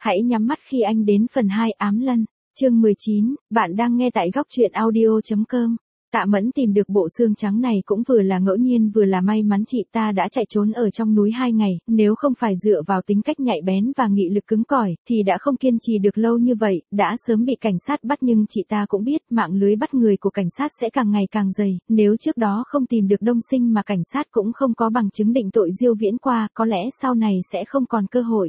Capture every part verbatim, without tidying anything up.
Hãy nhắm mắt khi anh đến phần hai ám lân. Chương mười chín, bạn đang nghe tại góc truyện audio chấm com. Tạ Mẫn tìm được bộ xương trắng này cũng vừa là ngẫu nhiên vừa là may mắn, chị ta đã chạy trốn ở trong núi hai ngày, nếu không phải dựa vào tính cách nhạy bén và nghị lực cứng cỏi, thì đã không kiên trì được lâu như vậy, đã sớm bị cảnh sát bắt. Nhưng chị ta cũng biết mạng lưới bắt người của cảnh sát sẽ càng ngày càng dày, nếu trước đó không tìm được Đông Sinh mà cảnh sát cũng không có bằng chứng định tội Diêu Viễn Qua, có lẽ sau này sẽ không còn cơ hội.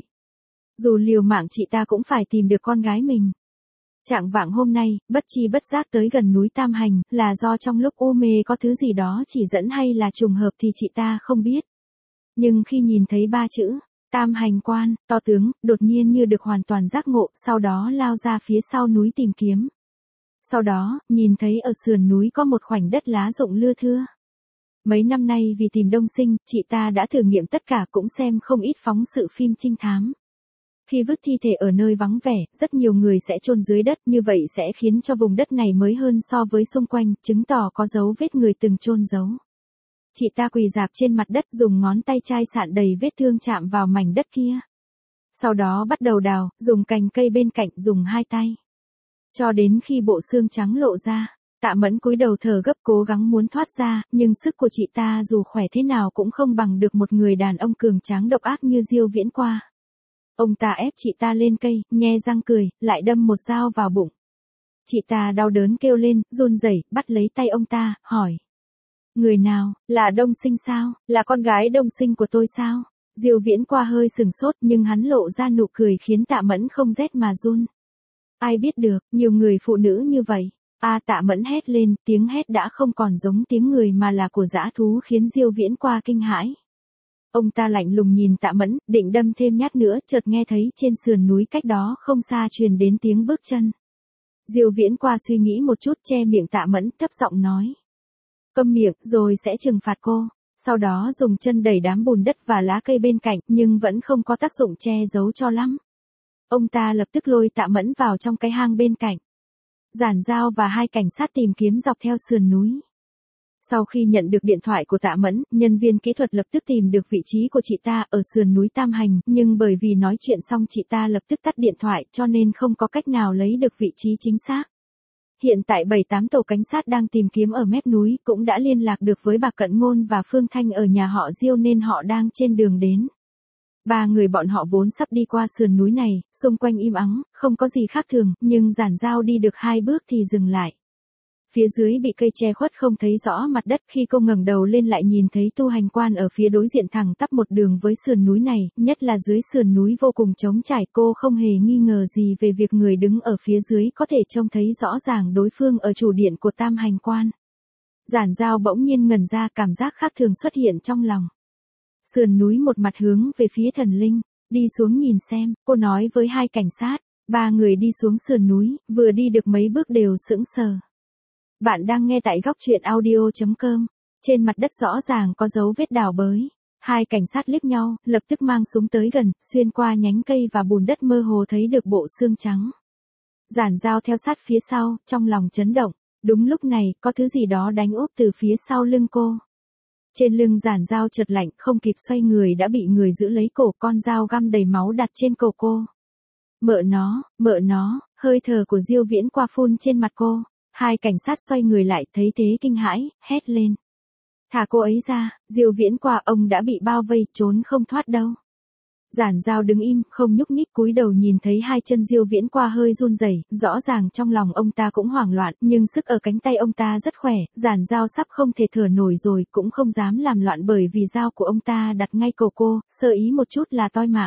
Dù liều mạng chị ta cũng phải tìm được con gái mình. Trạng vạng hôm nay, bất chi bất giác tới gần núi Tam Hành, là do trong lúc u mê có thứ gì đó chỉ dẫn hay là trùng hợp thì chị ta không biết. Nhưng khi nhìn thấy ba chữ, Tam Hành Quan, to tướng, đột nhiên như được hoàn toàn giác ngộ, sau đó lao ra phía sau núi tìm kiếm. Sau đó, nhìn thấy ở sườn núi có một khoảnh đất lá rụng lưa thưa. Mấy năm nay vì tìm Đông Sinh, chị ta đã thử nghiệm tất cả, cũng xem không ít phóng sự phim trinh thám. Khi vứt thi thể ở nơi vắng vẻ, rất nhiều người sẽ chôn dưới đất, như vậy sẽ khiến cho vùng đất này mới hơn so với xung quanh, chứng tỏ có dấu vết người từng chôn giấu. Chị ta quỳ rạp trên mặt đất, dùng ngón tay chai sạn đầy vết thương chạm vào mảnh đất kia. Sau đó bắt đầu đào, dùng cành cây bên cạnh, dùng hai tay. Cho đến khi bộ xương trắng lộ ra, Tạ Mẫn cúi đầu thở gấp cố gắng muốn thoát ra, nhưng sức của chị ta dù khỏe thế nào cũng không bằng được một người đàn ông cường tráng độc ác như Diêu Viễn Qua. Ông ta ép chị ta lên cây, nhe răng cười, lại đâm một dao vào bụng. Chị ta đau đớn kêu lên, run rẩy, bắt lấy tay ông ta, hỏi. Người nào, là Đông Sinh sao, là con gái Đông Sinh của tôi sao? Diêu Viễn Qua hơi sừng sốt, nhưng hắn lộ ra nụ cười khiến Tạ Mẫn không rét mà run. Ai biết được, nhiều người phụ nữ như vậy. A à, Tạ Mẫn hét lên, tiếng hét đã không còn giống tiếng người mà là của dã thú, khiến Diêu Viễn Qua kinh hãi. Ông ta lạnh lùng nhìn Tạ Mẫn, định đâm thêm nhát nữa, chợt nghe thấy trên sườn núi cách đó không xa truyền đến tiếng bước chân. Diêu Viễn Qua suy nghĩ một chút, che miệng Tạ Mẫn, thấp giọng nói. Câm miệng, rồi sẽ trừng phạt cô. Sau đó dùng chân đẩy đám bùn đất và lá cây bên cạnh, nhưng vẫn không có tác dụng che giấu cho lắm. Ông ta lập tức lôi Tạ Mẫn vào trong cái hang bên cạnh. Giản Dao và hai cảnh sát tìm kiếm dọc theo sườn núi. Sau khi nhận được điện thoại của Tạ Mẫn, nhân viên kỹ thuật lập tức tìm được vị trí của chị ta ở sườn núi Tam Hành, nhưng bởi vì nói chuyện xong chị ta lập tức tắt điện thoại, cho nên không có cách nào lấy được vị trí chính xác. Hiện tại bảy tám tổ cảnh sát đang tìm kiếm ở mép núi, cũng đã liên lạc được với bà Cận Ngôn và Phương Thanh ở nhà họ Diêu nên họ đang trên đường đến. Ba người bọn họ vốn sắp đi qua sườn núi này, xung quanh im ắng, không có gì khác thường, nhưng Giản Dao đi được hai bước thì dừng lại. Phía dưới bị cây che khuất không thấy rõ mặt đất, khi cô ngẩng đầu lên lại nhìn thấy Tu Hành Quan ở phía đối diện thẳng tắp một đường với sườn núi này, nhất là dưới sườn núi vô cùng trống trải, cô không hề nghi ngờ gì về việc người đứng ở phía dưới có thể trông thấy rõ ràng đối phương ở chủ điện của Tam Hành Quan. Giản Dao bỗng nhiên ngẩn ra, cảm giác khác thường xuất hiện trong lòng. Sườn núi một mặt hướng về phía thần linh, đi xuống nhìn xem, cô nói với hai cảnh sát. Ba người đi xuống sườn núi, vừa đi được mấy bước đều sững sờ. Bạn đang nghe tại góc truyện audio chấm com. Trên mặt đất rõ ràng có dấu vết đào bới. Hai cảnh sát liếc nhau, lập tức mang súng tới gần, xuyên qua nhánh cây và bùn đất mơ hồ thấy được bộ xương trắng. Giản Dao theo sát phía sau, trong lòng chấn động. Đúng lúc này, có thứ gì đó đánh úp từ phía sau lưng cô. Trên lưng Giản Dao chợt lạnh, không kịp xoay người đã bị người giữ lấy cổ, con dao găm đầy máu đặt trên cổ cô. Mợ nó, mợ nó, hơi thở của Diêu Viễn Qua phun trên mặt cô. Hai cảnh sát xoay người lại, thấy thế kinh hãi, hét lên. Thả cô ấy ra, Diêu Viễn Qua, ông đã bị bao vây, trốn không thoát đâu. Giản Dao đứng im, không nhúc nhích, cúi đầu nhìn thấy hai chân Diêu Viễn Qua hơi run rẩy, rõ ràng trong lòng ông ta cũng hoảng loạn, nhưng sức ở cánh tay ông ta rất khỏe, Giản Dao sắp không thể thở nổi rồi, cũng không dám làm loạn bởi vì dao của ông ta đặt ngay cổ cô, sơ ý một chút là toi mạng.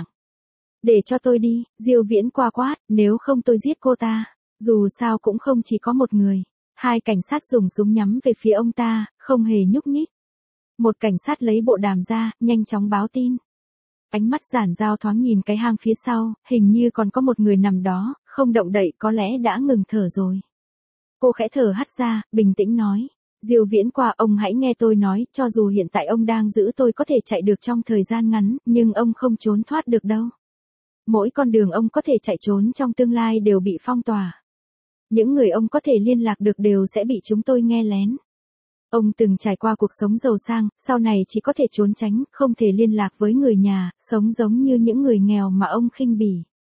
Để cho tôi đi, Diêu Viễn Qua quát, nếu không tôi giết cô ta. Dù sao cũng không chỉ có một người. Hai cảnh sát dùng súng nhắm về phía ông ta, không hề nhúc nhích. Một cảnh sát lấy bộ đàm ra, nhanh chóng báo tin. Ánh mắt Giản Dao thoáng nhìn cái hang phía sau, hình như còn có một người nằm đó, không động đậy, có lẽ đã ngừng thở rồi. Cô khẽ thở hắt ra, bình tĩnh nói. Diêu Viễn Qua, ông hãy nghe tôi nói, cho dù hiện tại ông đang giữ tôi có thể chạy được trong thời gian ngắn, nhưng ông không trốn thoát được đâu. Mỗi con đường ông có thể chạy trốn trong tương lai đều bị phong tỏa. Những người ông có thể liên lạc được đều sẽ bị chúng tôi nghe lén. Ông từng trải qua cuộc sống giàu sang, sau này chỉ có thể trốn tránh, không thể liên lạc với người nhà, sống giống như những người nghèo mà ông khinh bỉ.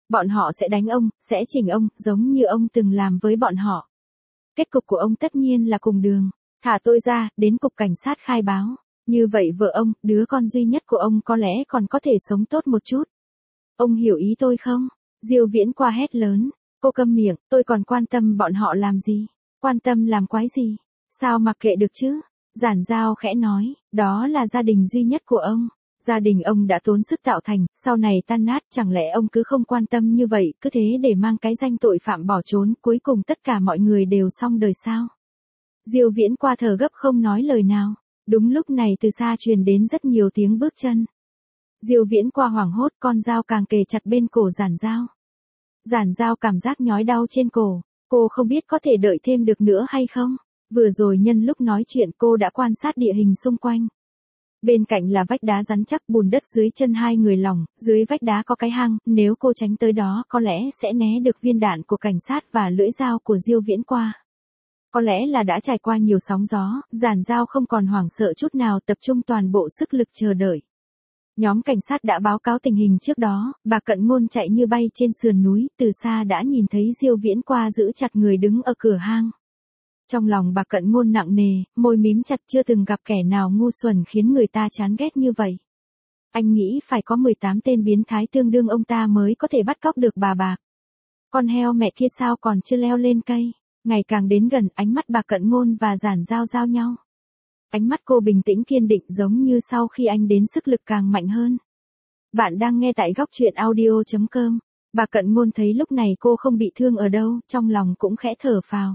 Bọn họ sẽ đánh ông, sẽ chỉnh ông, giống như ông từng làm với bọn họ. Kết cục của ông tất nhiên là cùng đường. Thả tôi ra, đến cục cảnh sát khai báo. Như vậy vợ ông, đứa con duy nhất của ông có lẽ còn có thể sống tốt một chút. Ông hiểu ý tôi không? Diêu Viễn Qua hét lớn. Cô câm miệng, tôi còn quan tâm bọn họ làm gì? Quan tâm làm quái gì? Sao mặc kệ được chứ? Giản Giao khẽ nói, đó là gia đình duy nhất của ông. Gia đình ông đã tốn sức tạo thành, sau này tan nát, chẳng lẽ ông cứ không quan tâm như vậy, cứ thế để mang cái danh tội phạm bỏ trốn, cuối cùng tất cả mọi người đều xong đời sao? Diêu Viễn Qua thở gấp không nói lời nào. Đúng lúc này từ xa truyền đến rất nhiều tiếng bước chân. Diêu Viễn Qua hoảng hốt, con dao càng kề chặt bên cổ Giản Giao. Giản Giao cảm giác nhói đau trên cổ, cô không biết có thể đợi thêm được nữa hay không. Vừa rồi nhân lúc nói chuyện cô đã quan sát địa hình xung quanh. Bên cạnh là vách đá rắn chắc, bùn đất dưới chân hai người lỏng, dưới vách đá có cái hang, nếu cô tránh tới đó có lẽ sẽ né được viên đạn của cảnh sát và lưỡi dao của Diêu Viễn Qua. Có lẽ là đã trải qua nhiều sóng gió, Giản Giao không còn hoảng sợ chút nào, tập trung toàn bộ sức lực chờ đợi. Nhóm cảnh sát đã báo cáo tình hình trước đó, bà Cận Ngôn chạy như bay trên sườn núi, từ xa đã nhìn thấy Diêu Viễn Qua giữ chặt người đứng ở cửa hang. Trong lòng bà Cận Ngôn nặng nề, môi mím chặt, chưa từng gặp kẻ nào ngu xuẩn khiến người ta chán ghét như vậy. Anh nghĩ phải có mười tám tên biến thái tương đương ông ta mới có thể bắt cóc được bà bạc. Con heo mẹ kia sao còn chưa leo lên cây? Ngày càng đến gần, ánh mắt bà Cận Ngôn và Giản Giao giao nhau. Ánh mắt cô bình tĩnh kiên định, giống như sau khi anh đến sức lực càng mạnh hơn. Bạn đang nghe tại góc truyện audio chấm com. Bà Cận Ngôn thấy lúc này cô không bị thương ở đâu, trong lòng cũng khẽ thở phào.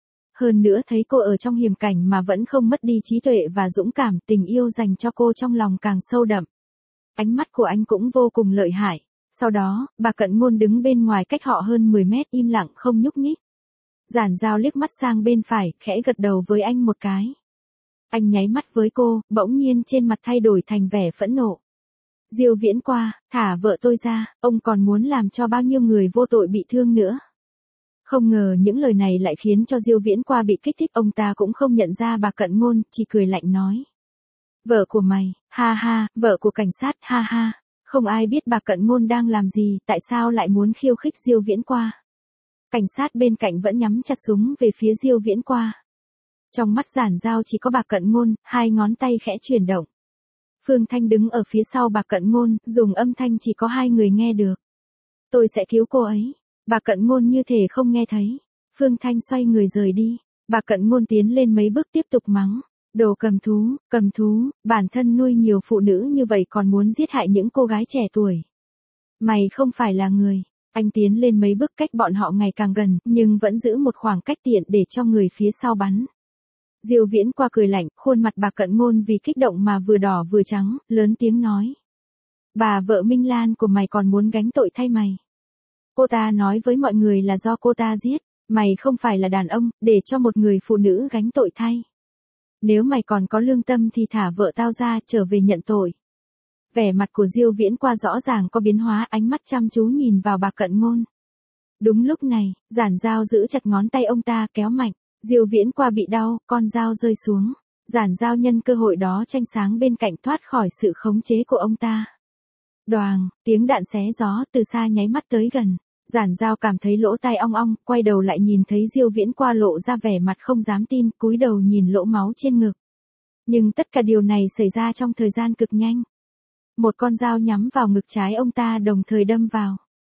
Hơn nữa thấy cô ở trong hiểm cảnh mà vẫn không mất đi trí tuệ và dũng cảm, tình yêu dành cho cô trong lòng càng sâu đậm. Ánh mắt của anh cũng vô cùng lợi hại. Sau đó, bà Cận Ngôn đứng bên ngoài cách họ hơn mười mét im lặng không nhúc nhích. Giản Giao liếc mắt sang bên phải, khẽ gật đầu với anh một cái. Anh nháy mắt với cô, bỗng nhiên trên mặt thay đổi thành vẻ phẫn nộ. Diêu Viễn Qua, thả vợ tôi ra, ông còn muốn làm cho bao nhiêu người vô tội bị thương nữa. Không ngờ những lời này lại khiến cho Diêu Viễn Qua bị kích thích, ông ta cũng không nhận ra bà Cận Ngôn, chỉ cười lạnh nói. Vợ của mày, ha ha, vợ của cảnh sát, ha ha. Không ai biết bà Cận Ngôn đang làm gì, tại sao lại muốn khiêu khích Diêu Viễn Qua. Cảnh sát bên cạnh vẫn nhắm chặt súng về phía Diêu Viễn Qua. Trong mắt Giản Giao chỉ có bà Cận Ngôn, hai ngón tay khẽ chuyển động. Phương Thanh đứng ở phía sau bà Cận Ngôn, dùng âm thanh chỉ có hai người nghe được. Tôi sẽ cứu cô ấy. Bà Cận Ngôn như thể không nghe thấy. Phương Thanh xoay người rời đi. Bà Cận Ngôn tiến lên mấy bước tiếp tục mắng. Đồ cầm thú, cầm thú, bản thân nuôi nhiều phụ nữ như vậy còn muốn giết hại những cô gái trẻ tuổi. Mày không phải là người. Anh tiến lên mấy bước cách bọn họ ngày càng gần, nhưng vẫn giữ một khoảng cách tiện để cho người phía sau bắn. Diêu Viễn Qua cười lạnh, khuôn mặt bà Cận Ngôn vì kích động mà vừa đỏ vừa trắng, lớn tiếng nói. Bà vợ Minh Lan của mày còn muốn gánh tội thay mày. Cô ta nói với mọi người là do cô ta giết, mày không phải là đàn ông, để cho một người phụ nữ gánh tội thay. Nếu mày còn có lương tâm thì thả vợ tao ra, trở về nhận tội. Vẻ mặt của Diêu Viễn Qua rõ ràng có biến hóa, ánh mắt chăm chú nhìn vào bà Cận Ngôn. Đúng lúc này, Giản Giao giữ chặt ngón tay ông ta kéo mạnh, Diêu Viễn Qua bị đau, con dao rơi xuống. Giản Giao nhân cơ hội đó tranh sáng bên cạnh thoát khỏi sự khống chế của ông ta. Đoàng, tiếng đạn xé gió từ xa nháy mắt tới gần. Giản Giao cảm thấy lỗ tai ong ong, quay đầu lại nhìn thấy Diêu Viễn Qua lộ ra vẻ mặt không dám tin, cúi đầu nhìn lỗ máu trên ngực. Nhưng tất cả điều này xảy ra trong thời gian cực nhanh. Một con dao nhắm vào ngực trái ông ta đồng thời đâm vào.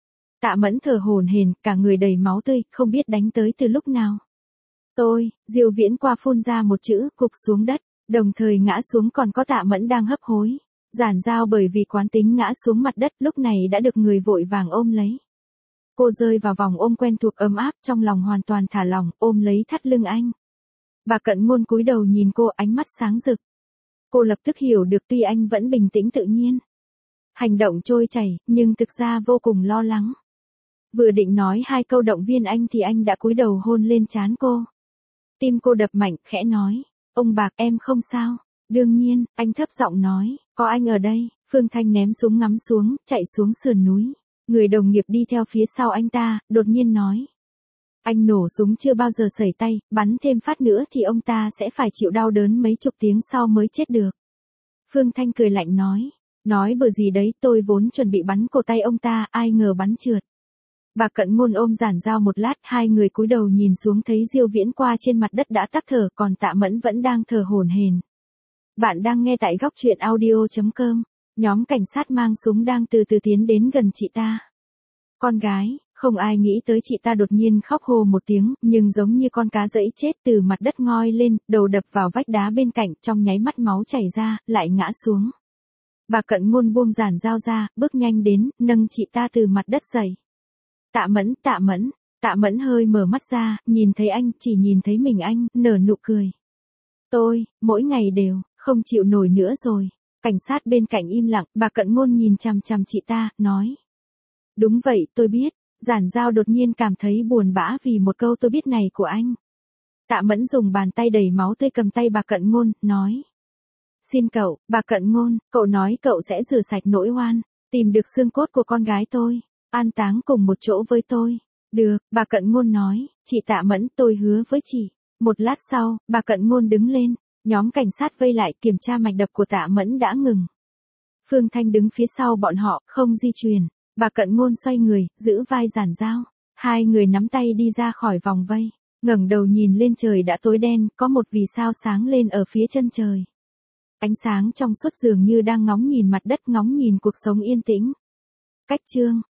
Tạ Mẫn thở hổn hển, cả người đầy máu tươi, không biết đánh tới từ lúc nào. Tôi, Diêu Viễn Qua phun ra một chữ, cục xuống đất, đồng thời ngã xuống, còn có Tạ Mẫn đang hấp hối. Giản Giao bởi vì quán tính ngã xuống mặt đất, lúc này đã được người vội vàng ôm lấy. Cô rơi vào vòng ôm quen thuộc ấm áp, trong lòng hoàn toàn thả lỏng, ôm lấy thắt lưng anh. Bà Cận Ngôn cúi đầu nhìn cô, ánh mắt sáng rực. Cô lập tức hiểu được tuy anh vẫn bình tĩnh tự nhiên, hành động trôi chảy, nhưng thực ra vô cùng lo lắng. Vừa định nói hai câu động viên anh thì anh đã cúi đầu hôn lên trán cô. Tim cô đập mạnh, khẽ nói, ông Bạc em không sao. Đương nhiên, anh thấp giọng nói, có anh ở đây. Phương Thanh ném súng ngắm xuống, chạy xuống sườn núi. Người đồng nghiệp đi theo phía sau anh ta, đột nhiên nói. Anh nổ súng chưa bao giờ sẩy tay, bắn thêm phát nữa thì ông ta sẽ phải chịu đau đớn mấy chục tiếng sau mới chết được. Phương Thanh cười lạnh nói, nói bừa gì đấy, tôi vốn chuẩn bị bắn cổ tay ông ta, ai ngờ bắn trượt. Bà Cận Ngôn ôm Giản Giao một lát, hai người cúi đầu nhìn xuống thấy Diêu Viễn qua trên mặt đất đã tắc thở, còn Tạ Mẫn vẫn đang thở hổn hển. Bạn đang nghe tại góc truyện audio chấm com. Nhóm cảnh sát mang súng đang từ từ tiến đến gần chị ta. Con gái, không ai nghĩ tới chị ta đột nhiên khóc hô một tiếng, nhưng giống như con cá dẫy chết từ mặt đất ngoi lên, đầu đập vào vách đá bên cạnh, trong nháy mắt máu chảy ra, lại ngã xuống. Bà Cận Ngôn buông Giản Giao ra, bước nhanh đến, nâng chị ta từ mặt đất dậy. Tạ Mẫn, Tạ Mẫn, Tạ Mẫn hơi mở mắt ra, nhìn thấy anh, chỉ nhìn thấy mình anh, nở nụ cười. Tôi, mỗi ngày đều, không chịu nổi nữa rồi. Cảnh sát bên cạnh im lặng, bà Cận Ngôn nhìn chằm chằm chị ta, nói. Đúng vậy, tôi biết. Giản Giao đột nhiên cảm thấy buồn bã vì một câu tôi biết này của anh. Tạ Mẫn dùng bàn tay đầy máu tươi cầm tay bà Cận Ngôn, nói. Xin cậu, bà Cận Ngôn, cậu nói cậu sẽ rửa sạch nỗi oan, tìm được xương cốt của con gái tôi, an táng cùng một chỗ với tôi. Được, bà Cận Ngôn nói, chị Tạ Mẫn, tôi hứa với chị. Một lát sau, bà Cận Ngôn đứng lên, nhóm cảnh sát vây lại kiểm tra mạch đập của Tạ Mẫn đã ngừng. Phương Thanh đứng phía sau bọn họ, không di chuyển. Bà Cận Ngôn xoay người, giữ vai Giản Giao. Hai người nắm tay đi ra khỏi vòng vây, ngẩng đầu nhìn lên trời đã tối đen, có một vì sao sáng lên ở phía chân trời. Ánh sáng trong suốt dường như đang ngóng nhìn mặt đất, ngóng nhìn cuộc sống yên tĩnh. Cách chương